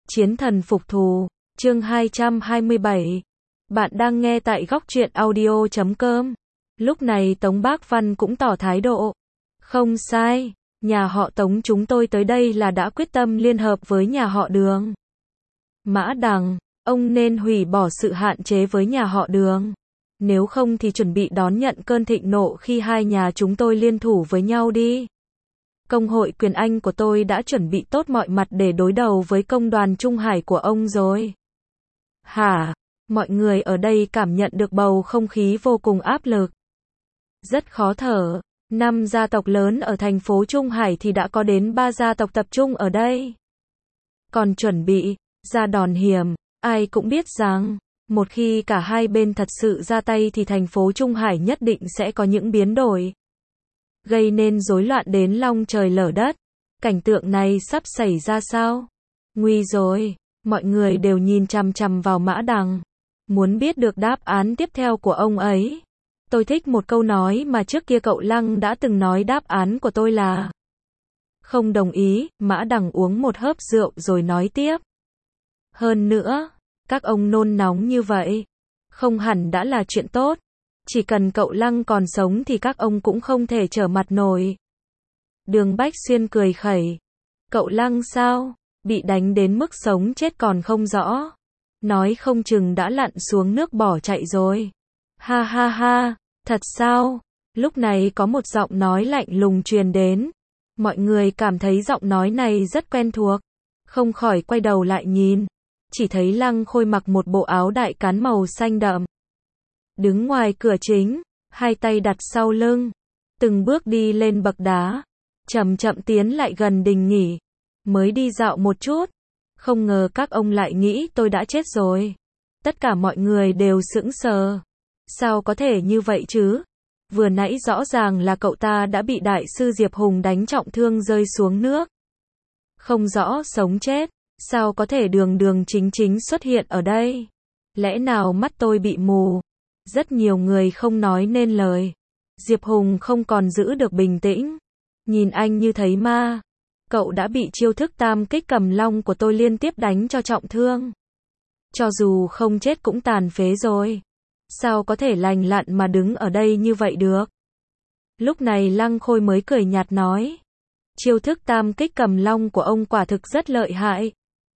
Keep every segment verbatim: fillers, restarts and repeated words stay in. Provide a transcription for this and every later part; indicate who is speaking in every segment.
Speaker 1: Chiến thần phục thù, chương hai trăm hai mươi bảy. Bạn đang nghe tại góc truyện audio chấm com. Lúc này Tống Bác Văn cũng tỏ thái độ. Không sai, nhà họ Tống chúng tôi tới đây là đã quyết tâm liên hợp với nhà họ Đường. Mã Đằng, ông nên hủy bỏ sự hạn chế với nhà họ Đường. Nếu không thì chuẩn bị đón nhận cơn thịnh nộ khi hai nhà chúng tôi liên thủ với nhau đi. Công hội Quyền Anh của tôi đã chuẩn bị tốt mọi mặt để đối đầu với công đoàn Trung Hải của ông rồi. Hả? Mọi người ở đây cảm nhận được bầu không khí vô cùng áp lực. Rất khó thở. Năm gia tộc lớn ở thành phố Trung Hải thì đã có đến ba gia tộc tập trung ở đây. Còn chuẩn bị ra đòn hiểm, ai cũng biết rằng, một khi cả hai bên thật sự ra tay thì thành phố Trung Hải nhất định sẽ có những biến đổi. Gây nên rối loạn đến long trời lở đất. Cảnh tượng này sắp xảy ra sao? Nguy rồi, mọi người đều nhìn chằm chằm vào Mã Đằng. Muốn biết được đáp án tiếp theo của ông ấy. Tôi thích một câu nói mà trước kia cậu Lăng đã từng nói, đáp án của tôi là không đồng ý. Mã Đằng uống một hớp rượu rồi nói tiếp. Hơn nữa, các ông nôn nóng như vậy, không hẳn đã là chuyện tốt. Chỉ cần cậu Lăng còn sống thì các ông cũng không thể trở mặt nổi. Đường Bách Xuyên cười khẩy. Cậu Lăng sao? Bị đánh đến mức sống chết còn không rõ. Nói không chừng đã lặn xuống nước bỏ chạy rồi. Ha ha ha, thật sao? Lúc này có một giọng nói lạnh lùng truyền đến. Mọi người cảm thấy giọng nói này rất quen thuộc. Không khỏi quay đầu lại nhìn. Chỉ thấy Lăng Khôi mặc một bộ áo đại cán màu xanh đậm. Đứng ngoài cửa chính, hai tay đặt sau lưng, từng bước đi lên bậc đá, chậm chậm tiến lại gần đình nghỉ. Mới đi dạo một chút, không ngờ các ông lại nghĩ tôi đã chết rồi. Tất cả mọi người đều sững sờ. Sao có thể như vậy chứ? Vừa nãy rõ ràng là cậu ta đã bị đại sư Diệp Hùng đánh trọng thương rơi xuống nước. Không rõ sống chết, sao có thể đường đường chính chính xuất hiện ở đây? Lẽ nào mắt tôi bị mù? Rất nhiều người không nói nên lời. Diệp Hùng không còn giữ được bình tĩnh. Nhìn anh như thấy ma. Cậu đã bị chiêu thức tam kích cầm long của tôi liên tiếp đánh cho trọng thương. Cho dù không chết cũng tàn phế rồi. Sao có thể lành lặn mà đứng ở đây như vậy được? Lúc này Lăng Khôi mới cười nhạt nói. Chiêu thức tam kích cầm long của ông quả thực rất lợi hại.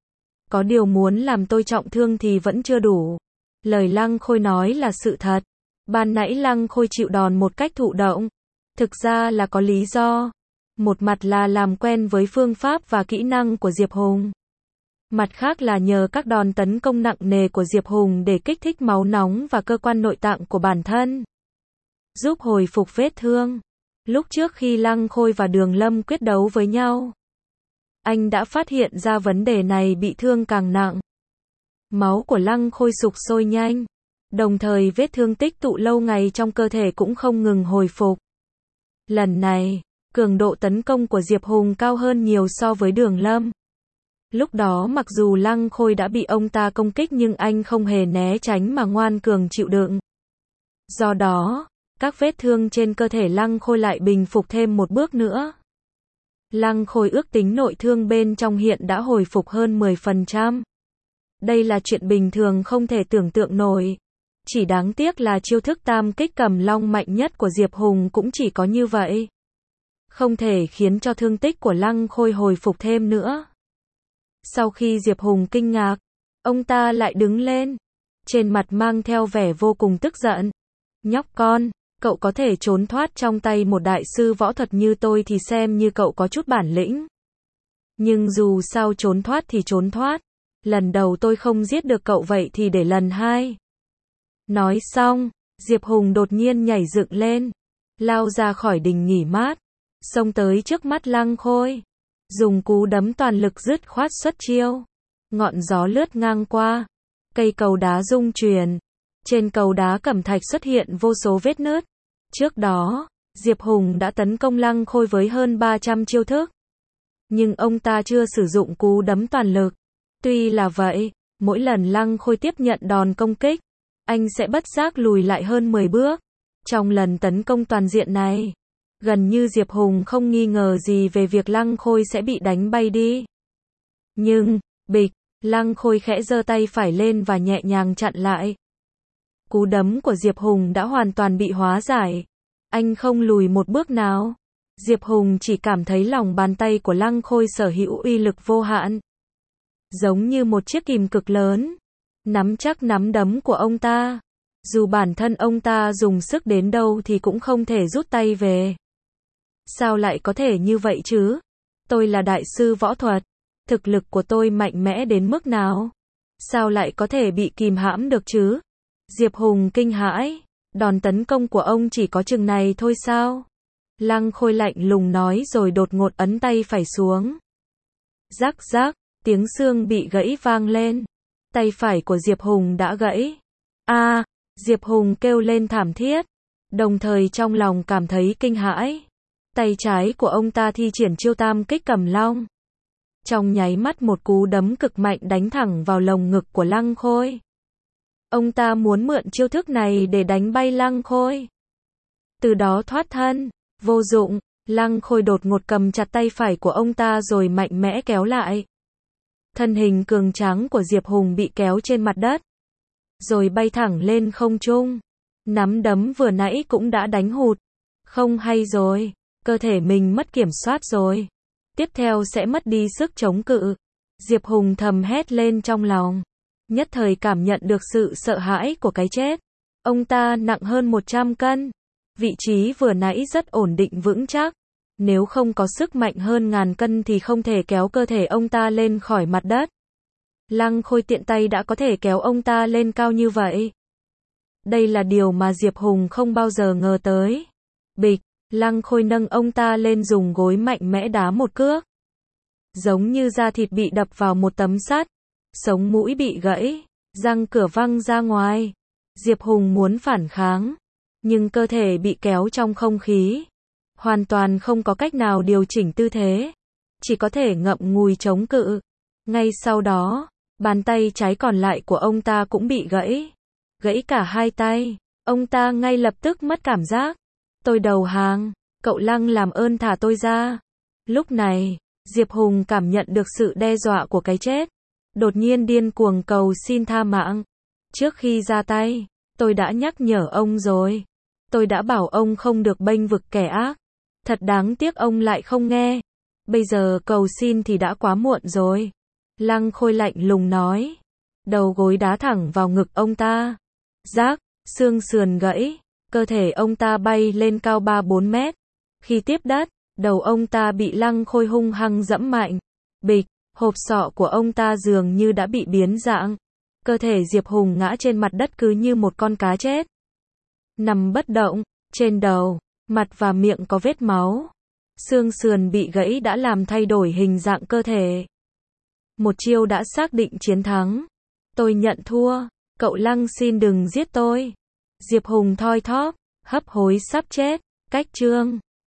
Speaker 1: Có điều muốn làm tôi trọng thương thì vẫn chưa đủ. Lời Lăng Khôi nói là sự thật. Ban nãy Lăng Khôi chịu đòn một cách thụ động. Thực ra là có lý do. Một mặt là làm quen với phương pháp và kỹ năng của Diệp Hùng. Mặt khác là nhờ các đòn tấn công nặng nề của Diệp Hùng để kích thích máu nóng và cơ quan nội tạng của bản thân. Giúp hồi phục vết thương. Lúc trước khi Lăng Khôi và Đường Lâm quyết đấu với nhau, anh đã phát hiện ra vấn đề này, bị thương càng nặng. Máu của Lăng Khôi sục sôi nhanh. Đồng thời vết thương tích tụ lâu ngày trong cơ thể cũng không ngừng hồi phục. Lần này, cường độ tấn công của Diệp Hùng cao hơn nhiều so với Đường Lâm. Lúc đó mặc dù Lăng Khôi đã bị ông ta công kích nhưng anh không hề né tránh mà ngoan cường chịu đựng. Do đó, các vết thương trên cơ thể Lăng Khôi lại bình phục thêm một bước nữa. Lăng Khôi ước tính nội thương bên trong hiện đã hồi phục hơn mười phần trăm. Đây là chuyện bình thường không thể tưởng tượng nổi. Chỉ đáng tiếc là chiêu thức tam kích cầm long mạnh nhất của Diệp Hùng cũng chỉ có như vậy. Không thể khiến cho thương tích của Lăng Khôi hồi phục thêm nữa. Sau khi Diệp Hùng kinh ngạc, ông ta lại đứng lên. Trên mặt mang theo vẻ vô cùng tức giận. Nhóc con, cậu có thể trốn thoát trong tay một đại sư võ thuật như tôi thì xem như cậu có chút bản lĩnh. Nhưng dù sao trốn thoát thì trốn thoát. Lần đầu tôi không giết được cậu vậy thì để lần hai. Nói xong, Diệp Hùng đột nhiên nhảy dựng lên. Lao ra khỏi đình nghỉ mát. Xông tới trước mắt Lăng Khôi. Dùng cú đấm toàn lực dứt khoát xuất chiêu. Ngọn gió lướt ngang qua. Cây cầu đá rung chuyển. Trên cầu đá cẩm thạch xuất hiện vô số vết nứt. Trước đó, Diệp Hùng đã tấn công Lăng Khôi với hơn ba trăm chiêu thức. Nhưng ông ta chưa sử dụng cú đấm toàn lực. Tuy là vậy, mỗi lần Lăng Khôi tiếp nhận đòn công kích, anh sẽ bất giác lùi lại hơn mười bước. Trong lần tấn công toàn diện này, gần như Diệp Hùng không nghi ngờ gì về việc Lăng Khôi sẽ bị đánh bay đi. Nhưng, bịch, Lăng Khôi khẽ giơ tay phải lên và nhẹ nhàng chặn lại. Cú đấm của Diệp Hùng đã hoàn toàn bị hóa giải. Anh không lùi một bước nào. Diệp Hùng chỉ cảm thấy lòng bàn tay của Lăng Khôi sở hữu uy lực vô hạn. Giống như một chiếc kìm cực lớn. Nắm chắc nắm đấm của ông ta. Dù bản thân ông ta dùng sức đến đâu thì cũng không thể rút tay về. Sao lại có thể như vậy chứ? Tôi là đại sư võ thuật. Thực lực của tôi mạnh mẽ đến mức nào? Sao lại có thể bị kìm hãm được chứ? Diệp Hùng kinh hãi. Đòn tấn công của ông chỉ có chừng này thôi sao? Lăng Khôi lạnh lùng nói rồi đột ngột ấn tay phải xuống. Rắc rắc, tiếng xương bị gãy vang lên. Tay phải của Diệp Hùng đã gãy. A, à, Diệp Hùng kêu lên thảm thiết, đồng thời trong lòng cảm thấy kinh hãi. Tay trái của ông ta thi triển chiêu tam kích cầm long. Trong nháy mắt một cú đấm cực mạnh đánh thẳng vào lồng ngực của Lăng Khôi. Ông ta muốn mượn chiêu thức này để đánh bay Lăng Khôi. Từ đó thoát thân. Vô dụng, Lăng Khôi đột ngột cầm chặt tay phải của ông ta rồi mạnh mẽ kéo lại. Thân hình cường tráng của Diệp Hùng bị kéo trên mặt đất. Rồi bay thẳng lên không trung. Nắm đấm vừa nãy cũng đã đánh hụt. Không hay rồi, cơ thể mình mất kiểm soát rồi. Tiếp theo sẽ mất đi sức chống cự. Diệp Hùng thầm hét lên trong lòng. Nhất thời cảm nhận được sự sợ hãi của cái chết. Ông ta nặng hơn một trăm cân. Vị trí vừa nãy rất ổn định vững chắc. Nếu không có sức mạnh hơn ngàn cân thì không thể kéo cơ thể ông ta lên khỏi mặt đất. Lăng Khôi tiện tay đã có thể kéo ông ta lên cao như vậy. Đây là điều mà Diệp Hùng không bao giờ ngờ tới. Bịch, Lăng Khôi nâng ông ta lên dùng gối mạnh mẽ đá một cước. Giống như da thịt bị đập vào một tấm sắt. Sống mũi bị gãy, răng cửa văng ra ngoài. Diệp Hùng muốn phản kháng. Nhưng cơ thể bị kéo trong không khí. Hoàn toàn không có cách nào điều chỉnh tư thế. Chỉ có thể ngậm ngùi chống cự. Ngay sau đó, bàn tay trái còn lại của ông ta cũng bị gãy. Gãy cả hai tay. Ông ta ngay lập tức mất cảm giác. Tôi đầu hàng. Cậu Lăng làm ơn thả tôi ra. Lúc này, Diệp Hùng cảm nhận được sự đe dọa của cái chết. Đột nhiên điên cuồng cầu xin tha mạng. Trước khi ra tay, tôi đã nhắc nhở ông rồi. Tôi đã bảo ông không được bênh vực kẻ ác. Thật đáng tiếc ông lại không nghe. Bây giờ cầu xin thì đã quá muộn rồi. Lăng Khôi lạnh lùng nói. Đầu gối đá thẳng vào ngực ông ta. Rác, xương sườn gãy. Cơ thể ông ta bay lên cao ba bốn mét. Khi tiếp đất, đầu ông ta bị Lăng Khôi hung hăng dẫm mạnh. Bịch, hộp sọ của ông ta dường như đã bị biến dạng. Cơ thể Diệp Hùng ngã trên mặt đất cứ như một con cá chết. Nằm bất động, trên đầu, mặt và miệng có vết máu. Xương sườn bị gãy đã làm thay đổi hình dạng cơ thể. Một chiêu đã xác định chiến thắng. Tôi nhận thua, cậu Lăng xin đừng giết tôi. Diệp Hùng thoi thóp, hấp hối sắp chết, cách chương.